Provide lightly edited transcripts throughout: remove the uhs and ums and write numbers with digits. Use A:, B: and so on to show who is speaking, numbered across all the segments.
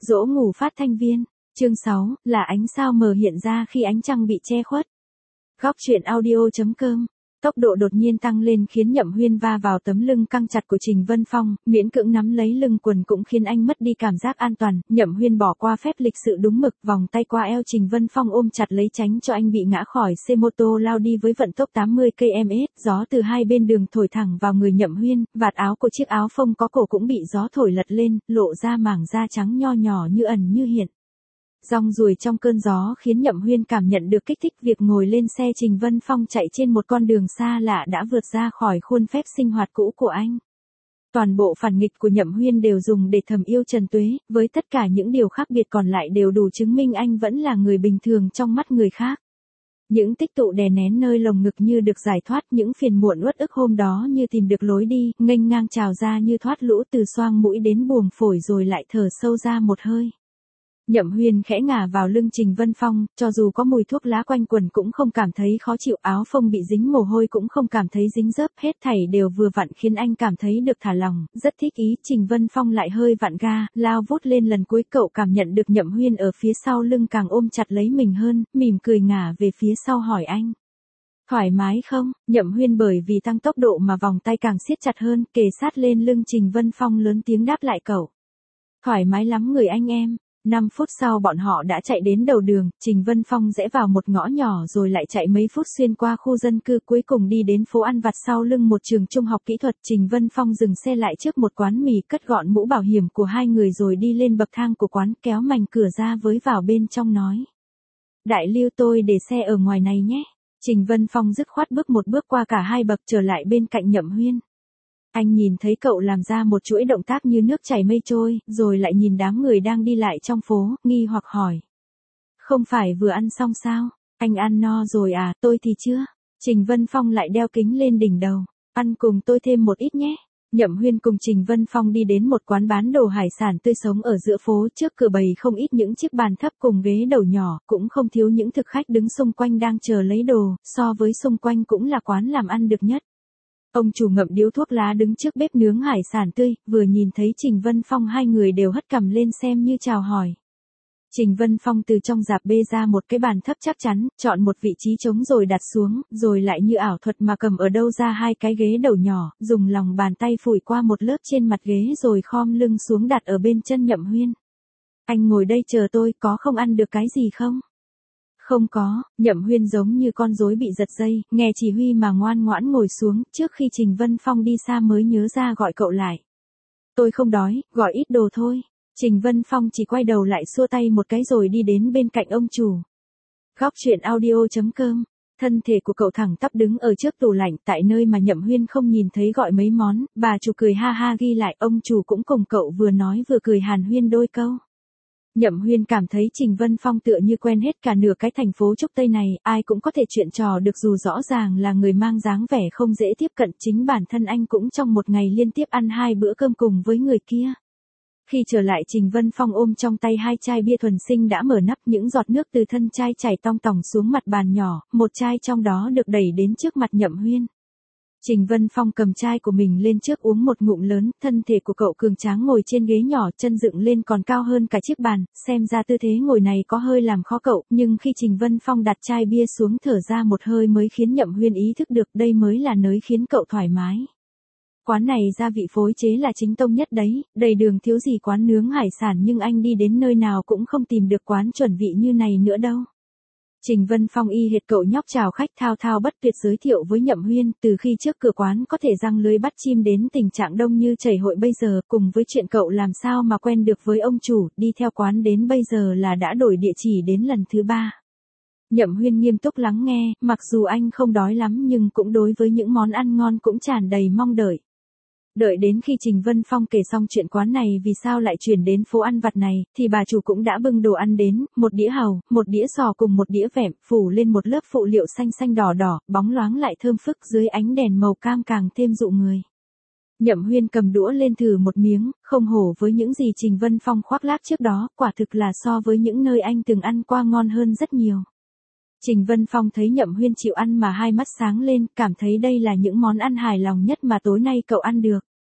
A: Dỗ ngủ phát thanh viên. Chương 6, là ánh sao mờ hiện ra khi ánh trăng bị che khuất. Góc truyện audio.com. Tốc độ đột nhiên tăng lên khiến Nhậm Huyên va vào tấm lưng căng chặt của Trình Vân Phong, miễn cưỡng nắm lấy lưng quần cũng khiến anh mất đi cảm giác an toàn. Nhậm Huyên bỏ qua phép lịch sự đúng mực, vòng tay qua eo Trình Vân Phong ôm chặt lấy tránh cho anh bị ngã khỏi xe mô tô lao đi với vận tốc 80 km/h. Gió từ hai bên đường thổi thẳng vào người Nhậm Huyên, vạt áo của chiếc áo phông có cổ cũng bị gió thổi lật lên, lộ ra mảng da trắng nho nhỏ như ẩn như hiện. Rong ruổi trong cơn gió khiến Nhậm Huyên cảm nhận được kích thích, việc ngồi lên xe Trình Vân Phong chạy trên một con đường xa lạ đã vượt ra khỏi khuôn phép sinh hoạt cũ của anh. Toàn bộ phản nghịch của Nhậm Huyên đều dùng để thầm yêu Trần Tuế, với tất cả những điều khác biệt còn lại đều đủ chứng minh anh vẫn là người bình thường trong mắt người khác. Những tích tụ đè nén nơi lồng ngực như được giải thoát, những phiền muộn uất ức hôm đó như tìm được lối đi, nghênh ngang trào ra như thoát lũ từ xoang mũi đến buồng phổi rồi lại thở sâu ra một hơi. Nhậm Huyên khẽ ngả vào lưng Trình Vân Phong, cho dù có mùi thuốc lá quanh quần cũng không cảm thấy khó chịu, áo phông bị dính mồ hôi cũng không cảm thấy dính dớp, hết thảy đều vừa vặn khiến anh cảm thấy được thả lỏng, rất thích ý. Trình Vân Phong lại hơi vặn ga, lao vút lên lần cuối, cậu cảm nhận được Nhậm Huyên ở phía sau lưng càng ôm chặt lấy mình hơn, mỉm cười ngả về phía sau hỏi anh. Thoải mái không? Nhậm Huyên bởi vì tăng tốc độ mà vòng tay càng siết chặt hơn, kề sát lên lưng Trình Vân Phong lớn tiếng đáp lại cậu. Thoải mái lắm người anh em. 5 phút sau bọn họ đã chạy đến đầu đường, Trình Vân Phong rẽ vào một ngõ nhỏ rồi lại chạy mấy phút xuyên qua khu dân cư, cuối cùng đi đến phố ăn vặt sau lưng một trường trung học kỹ thuật. Trình Vân Phong dừng xe lại trước một quán mì, cất gọn mũ bảo hiểm của hai người rồi đi lên bậc thang của quán, kéo mành cửa ra với vào bên trong nói. Đại Lưu, tôi để xe ở ngoài này nhé. Trình Vân Phong dứt khoát bước một bước qua cả hai bậc trở lại bên cạnh Nhậm Huyên. Anh nhìn thấy cậu làm ra một chuỗi động tác như nước chảy mây trôi, rồi lại nhìn đám người đang đi lại trong phố, nghi hoặc hỏi. Không phải vừa ăn xong sao? Anh ăn no rồi à? Tôi thì chưa. Trình Vân Phong lại đeo kính lên đỉnh đầu. Ăn cùng tôi thêm một ít nhé. Nhậm Huyên cùng Trình Vân Phong đi đến một quán bán đồ hải sản tươi sống ở giữa phố, trước cửa bày không ít những chiếc bàn thấp cùng ghế đầu nhỏ, cũng không thiếu những thực khách đứng xung quanh đang chờ lấy đồ, so với xung quanh cũng là quán làm ăn được nhất. Ông chủ ngậm điếu thuốc lá đứng trước bếp nướng hải sản tươi, vừa nhìn thấy Trình Vân Phong hai người đều hất cằm lên xem như chào hỏi. Trình Vân Phong từ trong rạp bê ra một cái bàn thấp chắc chắn, chọn một vị trí trống rồi đặt xuống, rồi lại như ảo thuật mà cầm ở đâu ra hai cái ghế đầu nhỏ, dùng lòng bàn tay phủi qua một lớp trên mặt ghế rồi khom lưng xuống đặt ở bên chân Nhậm Huyên. Anh ngồi đây chờ tôi, có không ăn được cái gì không? Không có. Nhậm Huyên giống như con rối bị giật dây, nghe chỉ huy mà ngoan ngoãn ngồi xuống, trước khi Trình Vân Phong đi xa mới nhớ ra gọi cậu lại. Tôi không đói, gọi ít đồ thôi. Trình Vân Phong chỉ quay đầu lại xua tay một cái rồi đi đến bên cạnh ông chủ. Góc truyện audio.com. Thân thể của cậu thẳng tắp đứng ở trước tủ lạnh, tại nơi mà Nhậm Huyên không nhìn thấy gọi mấy món, bà chủ cười ha ha ghi lại, ông chủ cũng cùng cậu vừa nói vừa cười hàn huyên đôi câu. Nhậm Huyên cảm thấy Trình Vân Phong tựa như quen hết cả nửa cái thành phố Trúc Tây này, ai cũng có thể chuyện trò được dù rõ ràng là người mang dáng vẻ không dễ tiếp cận, chính bản thân anh cũng trong một ngày liên tiếp ăn 2 bữa cơm cùng với người kia. Khi trở lại Trình Vân Phong ôm trong tay 2 chai bia thuần sinh đã mở nắp, những giọt nước từ thân chai chảy tong tòng xuống mặt bàn nhỏ, một chai trong đó được đẩy đến trước mặt Nhậm Huyên. Trình Vân Phong cầm chai của mình lên trước uống một ngụm lớn, thân thể của cậu cường tráng ngồi trên ghế nhỏ, chân dựng lên còn cao hơn cả chiếc bàn, xem ra tư thế ngồi này có hơi làm khó cậu, nhưng khi Trình Vân Phong đặt chai bia xuống thở ra một hơi mới khiến Nhậm Huyên ý thức được đây mới là nơi khiến cậu thoải mái. Quán này gia vị phối chế là chính tông nhất đấy, đầy đường thiếu gì quán nướng hải sản, nhưng anh đi đến nơi nào cũng không tìm được quán chuẩn vị như này nữa đâu. Trình Vân Phong y hệt cậu nhóc chào khách thao thao bất tuyệt giới thiệu với Nhậm Huyên, từ khi trước cửa quán có thể giăng lưới bắt chim đến tình trạng đông như chảy hội bây giờ, cùng với chuyện cậu làm sao mà quen được với ông chủ, đi theo quán đến bây giờ là đã đổi địa chỉ đến lần thứ 3. Nhậm Huyên nghiêm túc lắng nghe, mặc dù anh không đói lắm nhưng cũng đối với những món ăn ngon cũng tràn đầy mong đợi. Đợi đến khi Trình Vân Phong kể xong chuyện quán này vì sao lại chuyển đến phố ăn vặt này, thì bà chủ cũng đã bưng đồ ăn đến, một đĩa hàu, một đĩa sò cùng một đĩa vẹm, phủ lên một lớp phụ liệu xanh xanh đỏ đỏ, bóng loáng lại thơm phức dưới ánh đèn màu cam càng thêm dụ người. Nhậm Huyên cầm đũa lên thử một miếng, không hổ với những gì Trình Vân Phong khoác lác trước đó, quả thực là so với những nơi anh từng ăn qua ngon hơn rất nhiều. Trình Vân Phong thấy Nhậm Huyên chịu ăn mà hai mắt sáng lên, cảm thấy đây là những món ăn hài lòng nhất mà tối nay cậu ăn được.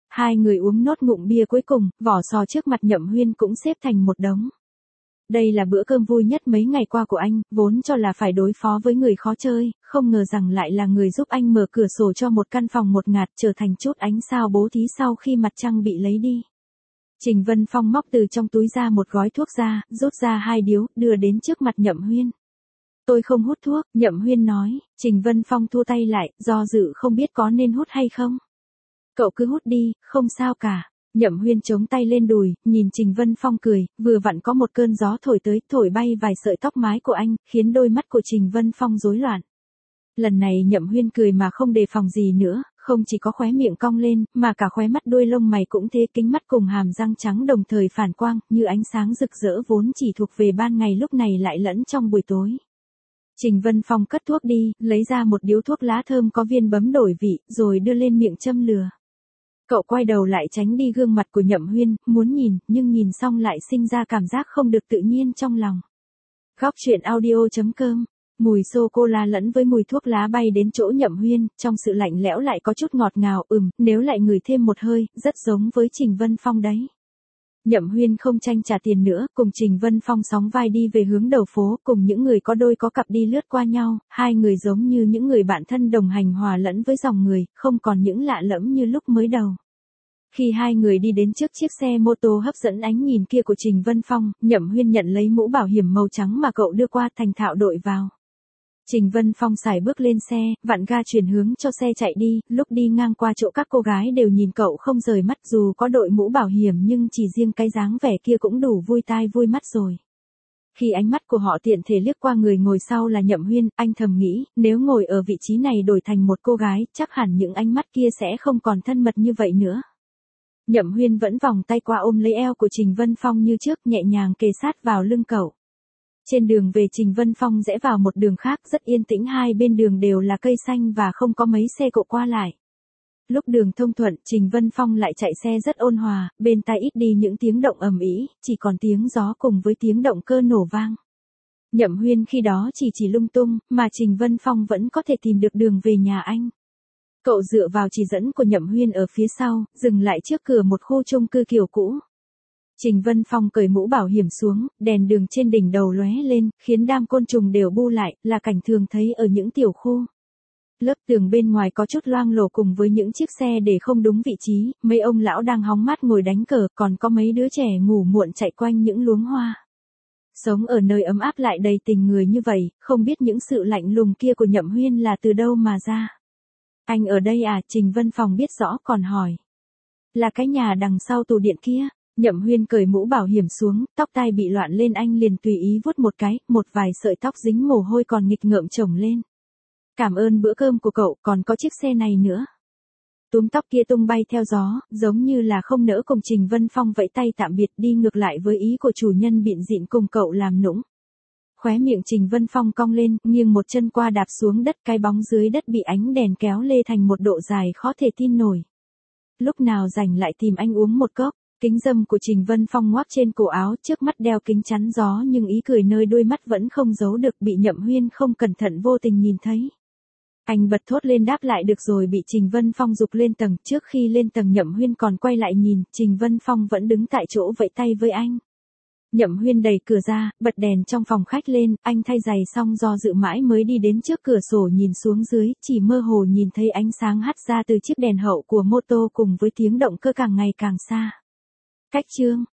A: Hai người uống nốt ngụm bia cuối cùng, vỏ sò trước mặt Nhậm Huyên cũng xếp thành một đống. Đây là bữa cơm vui nhất mấy ngày qua của anh, vốn cho là phải đối phó với người khó chơi, không ngờ rằng lại là người giúp anh mở cửa sổ cho một căn phòng một ngạt trở thành chút ánh sao bố thí sau khi mặt trăng bị lấy đi. Trình Vân Phong móc từ trong túi ra một gói thuốc ra, rút ra 2 điếu, đưa đến trước mặt Nhậm Huyên. Tôi không hút thuốc, Nhậm Huyên nói. Trình Vân Phong thua tay lại, do dự không biết có nên hút hay không. Cậu cứ hút đi, không sao cả. Nhậm Huyên chống tay lên đùi, nhìn Trình Vân Phong cười, vừa vặn có một cơn gió thổi tới, thổi bay vài sợi tóc mái của anh, khiến đôi mắt của Trình Vân Phong rối loạn. Lần này Nhậm Huyên cười mà không đề phòng gì nữa, không chỉ có khóe miệng cong lên, mà cả khóe mắt đuôi lông mày cũng thế, kính mắt cùng hàm răng trắng đồng thời phản quang, như ánh sáng rực rỡ vốn chỉ thuộc về ban ngày lúc này lại lẫn trong buổi tối. Trình Vân Phong cất thuốc đi, lấy ra một điếu thuốc lá thơm có viên bấm đổi vị, rồi đưa lên miệng châm lửa. Cậu quay đầu lại tránh đi gương mặt của Nhậm Huyên, muốn nhìn, nhưng nhìn xong lại sinh ra cảm giác không được tự nhiên trong lòng. Góc truyện audio.com. Mùi sô-cô-la lẫn với mùi thuốc lá bay đến chỗ Nhậm Huyên, trong sự lạnh lẽo lại có chút ngọt ngào, nếu lại ngửi thêm một hơi, rất giống với Trình Vân Phong đấy. Nhậm Huyên không tranh trả tiền nữa, cùng Trình Vân Phong sóng vai đi về hướng đầu phố, cùng những người có đôi có cặp đi lướt qua nhau, hai người giống như những người bạn thân đồng hành hòa lẫn với dòng người, không còn những lạ lẫm như lúc mới đầu. Khi hai người đi đến trước chiếc xe mô tô hấp dẫn ánh nhìn kia của Trình Vân Phong, Nhậm Huyên nhận lấy mũ bảo hiểm màu trắng mà cậu đưa qua, thành thạo đội vào. Trình Vân Phong sải bước lên xe, vặn ga chuyển hướng cho xe chạy đi, lúc đi ngang qua chỗ các cô gái đều nhìn cậu không rời mắt, dù có đội mũ bảo hiểm nhưng chỉ riêng cái dáng vẻ kia cũng đủ vui tai vui mắt rồi. Khi ánh mắt của họ tiện thể liếc qua người ngồi sau là Nhậm Huyên, anh thầm nghĩ, nếu ngồi ở vị trí này đổi thành một cô gái, chắc hẳn những ánh mắt kia sẽ không còn thân mật như vậy nữa. Nhậm Huyên vẫn vòng tay qua ôm lấy eo của Trình Vân Phong như trước, nhẹ nhàng kề sát vào lưng cậu. Trên đường về Trình Vân Phong rẽ vào một đường khác rất yên tĩnh, hai bên đường đều là cây xanh và không có mấy xe cộ qua lại. Lúc đường thông thuận, Trình Vân Phong lại chạy xe rất ôn hòa, bên tai ít đi những tiếng động ầm ĩ, chỉ còn tiếng gió cùng với tiếng động cơ nổ vang. Nhậm Huyên khi đó chỉ lung tung, mà Trình Vân Phong vẫn có thể tìm được đường về nhà anh. Cậu dựa vào chỉ dẫn của Nhậm Huyên ở phía sau, dừng lại trước cửa một khu chung cư kiểu cũ. Trình Vân Phong cởi mũ bảo hiểm xuống, đèn đường trên đỉnh đầu lóe lên, khiến đám côn trùng đều bu lại, là cảnh thường thấy ở những tiểu khu. Lớp tường bên ngoài có chút loang lổ cùng với những chiếc xe để không đúng vị trí, mấy ông lão đang hóng mát ngồi đánh cờ, còn có mấy đứa trẻ ngủ muộn chạy quanh những luống hoa. Sống ở nơi ấm áp lại đầy tình người như vậy, không biết những sự lạnh lùng kia của Nhậm Huyên là từ đâu mà ra. Anh ở đây à? Trình Vân Phong biết rõ còn hỏi. Là cái nhà đằng sau tủ điện kia. Nhậm Huyên cởi mũ bảo hiểm xuống, tóc tai bị loạn lên, anh liền tùy ý vuốt một cái, một vài sợi tóc dính mồ hôi còn nghịch ngợm chồng lên. Cảm ơn bữa cơm của cậu, còn có chiếc xe này nữa. Túm tóc kia tung bay theo gió, giống như là không nỡ cùng Trình Vân Phong vẫy tay tạm biệt, đi ngược lại với ý của chủ nhân bịn dịn cùng cậu làm nũng. Khóe miệng Trình Vân Phong cong lên, nghiêng một chân qua đạp xuống đất, cái bóng dưới đất bị ánh đèn kéo lê thành một độ dài khó thể tin nổi. Lúc nào rảnh lại tìm anh uống một cốc. Kính râm của Trình Vân Phong ngoác trên cổ áo, trước mắt đeo kính chắn gió nhưng ý cười nơi đôi mắt vẫn không giấu được, bị Nhậm Huyên không cẩn thận vô tình nhìn thấy. Anh bật thốt lên đáp lại được rồi, bị Trình Vân Phong giục lên tầng. Trước khi lên tầng Nhậm Huyên còn quay lại nhìn, Trình Vân Phong vẫn đứng tại chỗ vẫy tay với anh. Nhậm Huyên đẩy cửa ra, bật đèn trong phòng khách lên, anh thay giày xong do dự mãi mới đi đến trước cửa sổ nhìn xuống dưới, chỉ mơ hồ nhìn thấy ánh sáng hắt ra từ chiếc đèn hậu của mô tô cùng với tiếng động cơ càng ngày càng xa. Cách chương